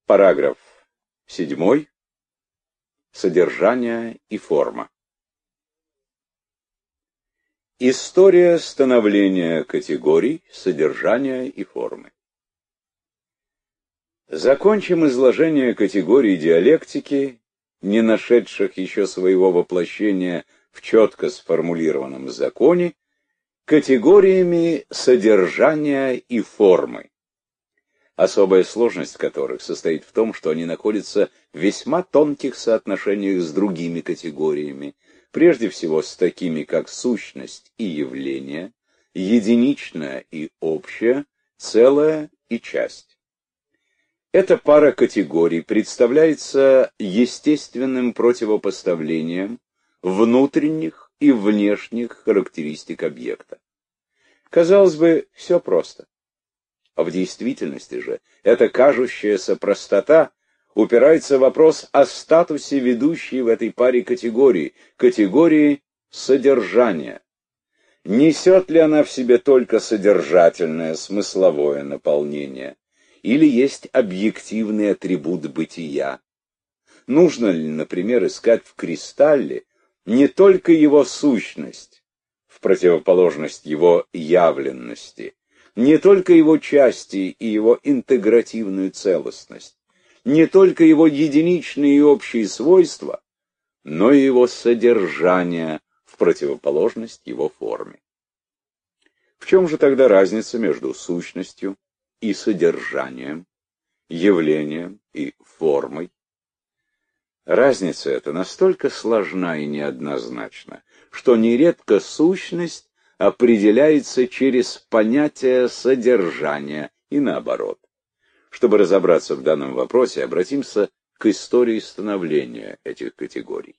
Параграф 7. Содержание и форма. История становления категорий, содержания и формы. Закончим изложение категорий диалектики, не нашедших еще своего воплощения в четко сформулированном законе, категориями содержания и формы, особая сложность которых состоит в том, что они находятся в весьма тонких соотношениях с другими категориями, прежде всего с такими, как сущность и явление, единичное и общее, целое и часть. Эта пара категорий представляется естественным противопоставлением внутренних и внешних характеристик объекта. Казалось бы, все просто. А в действительности же эта кажущаяся простота упирается в вопрос о статусе ведущей в этой паре категории, категории содержания. Несет ли она в себе только содержательное, смысловое наполнение, или есть объективный атрибут бытия? Нужно ли, например, искать в кристалле не только его сущность, в противоположность его явленности, не только его части и его интегративную целостность, не только его единичные и общие свойства, но и его содержание в противоположность его форме. В чем же тогда разница между сущностью и содержанием, явлением и формой? Разница эта настолько сложна и неоднозначна, что нередко сущность определяется через понятие содержания и наоборот. Чтобы разобраться в данном вопросе, обратимся к истории становления этих категорий.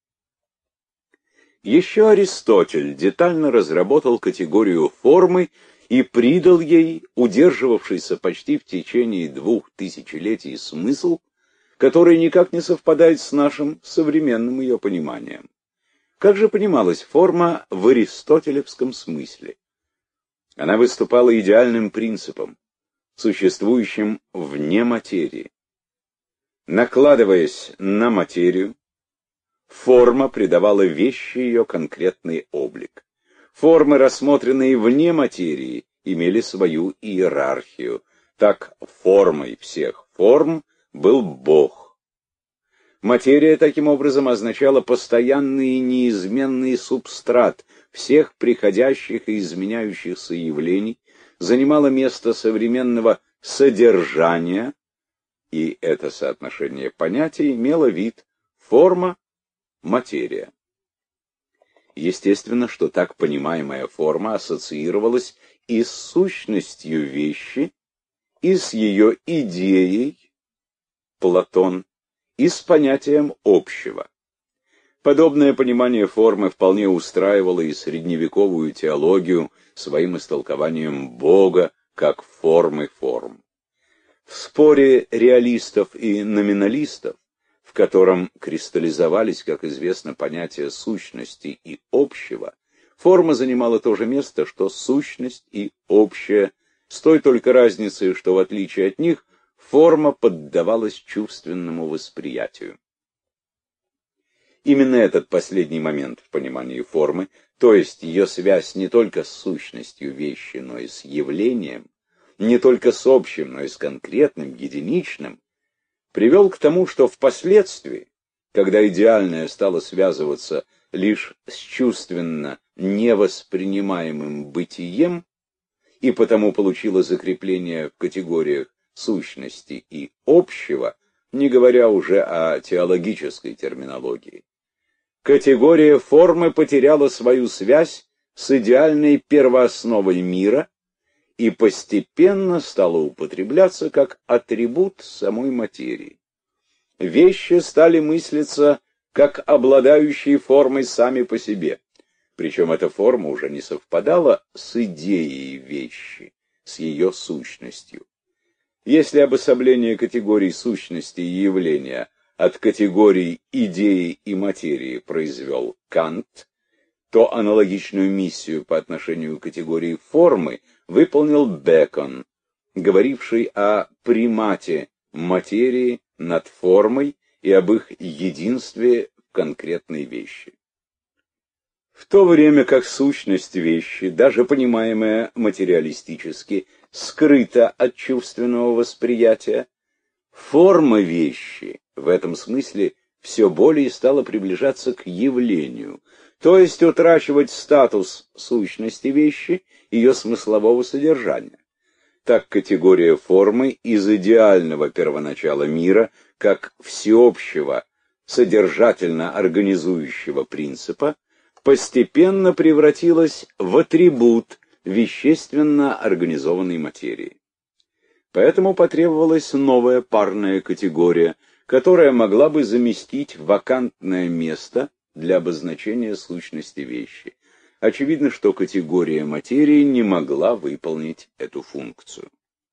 Еще Аристотель детально разработал категорию формы и придал ей удерживавшийся почти в течение 2000 тысячелетий смысл, который никак не совпадает с нашим современным ее пониманием. Как же понималась форма в аристотелевском смысле? Она выступала идеальным принципом, существующим вне материи. Накладываясь на материю, форма придавала вещи ее конкретный облик. Формы, рассмотренные вне материи, имели свою иерархию. Так формой всех форм был Бог. Материя, таким образом, означала постоянный и неизменный субстрат всех приходящих и изменяющихся явлений, занимала место современного содержания, и это соотношение понятий имело вид форма-материя. Естественно, что так понимаемая форма ассоциировалась и с сущностью вещи, и с ее идеей, Платон, и с понятием общего. Подобное понимание формы вполне устраивало и средневековую теологию своим истолкованием Бога как формы форм. В споре реалистов и номиналистов, в котором кристаллизовались, как известно, понятия сущности и общего, форма занимала то же место, что сущность и общее, с той только разницей, что в отличие от них форма поддавалась чувственному восприятию. Именно этот последний момент в понимании формы, то есть ее связь не только с сущностью вещи, но и с явлением, не только с общим, но и с конкретным, единичным, привел к тому, что впоследствии, когда идеальное стало связываться лишь с чувственно невоспринимаемым бытием, и потому получило закрепление в категориях сущности и общего, не говоря уже о теологической терминологии, категория формы потеряла свою связь с идеальной первоосновой мира и постепенно стала употребляться как атрибут самой материи. Вещи стали мыслиться как обладающие формой сами по себе, причем эта форма уже не совпадала с идеей вещи, с ее сущностью. Если обособление категорий сущности и явления от категорий идеи и материи произвел Кант, то аналогичную миссию по отношению к категории формы выполнил Бэкон, говоривший о примате материи над формой и об их единстве в конкретной вещи. В то время как сущность вещи, даже понимаемая материалистически, скрыта от чувственного восприятия, форма вещи в этом смысле все более стала приближаться к явлению, то есть утрачивать статус сущности вещи, ее смыслового содержания. Так категория формы из идеального первоначала мира, как всеобщего, содержательно организующего принципа, постепенно превратилась в атрибут вещественно организованной материи. Поэтому потребовалась новая парная категория, которая могла бы заместить вакантное место для обозначения сущности вещи. Очевидно, что категория материи не могла выполнить эту функцию.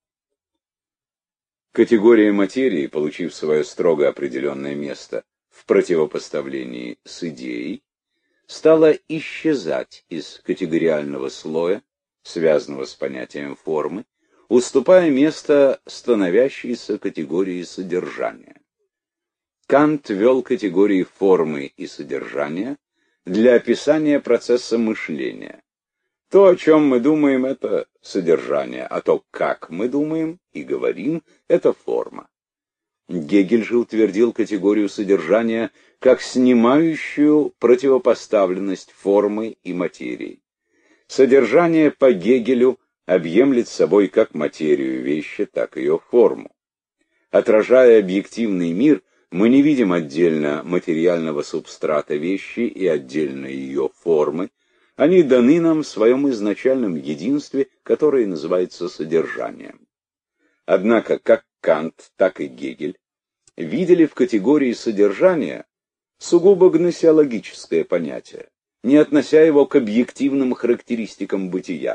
Категория материи, получив свое строго определенное место в противопоставлении с идеей, стала исчезать из категориального слоя, связанного с понятием формы, уступая место становящейся категории содержания. Кант ввел категории формы и содержания для описания процесса мышления. То, о чем мы думаем, это содержание, а то, как мы думаем и говорим, это форма. Гегель же утвердил категорию содержания как снимающую противопоставленность формы и материи. Содержание по Гегелю объемлет собой как материю вещи, так и ее форму. Отражая объективный мир, мы не видим отдельно материального субстрата вещи и отдельно ее формы. Они даны нам в своем изначальном единстве, которое называется содержанием. Однако как Кант, так и Гегель видели в категории содержания сугубо гносеологическое понятие, не относя его к объективным характеристикам бытия.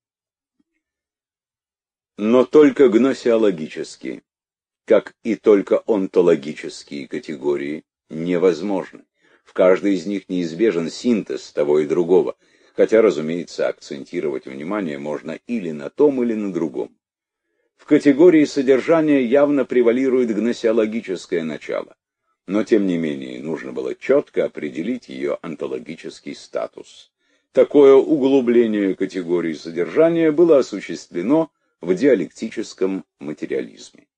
Но только гносеологические, как и только онтологические категории, невозможны. В каждой из них неизбежен синтез того и другого, хотя, разумеется, акцентировать внимание можно или на том, или на другом. В категории содержания явно превалирует гносеологическое начало, но, тем не менее, нужно было четко определить ее онтологический статус. Такое углубление категории содержания было осуществлено в диалектическом материализме.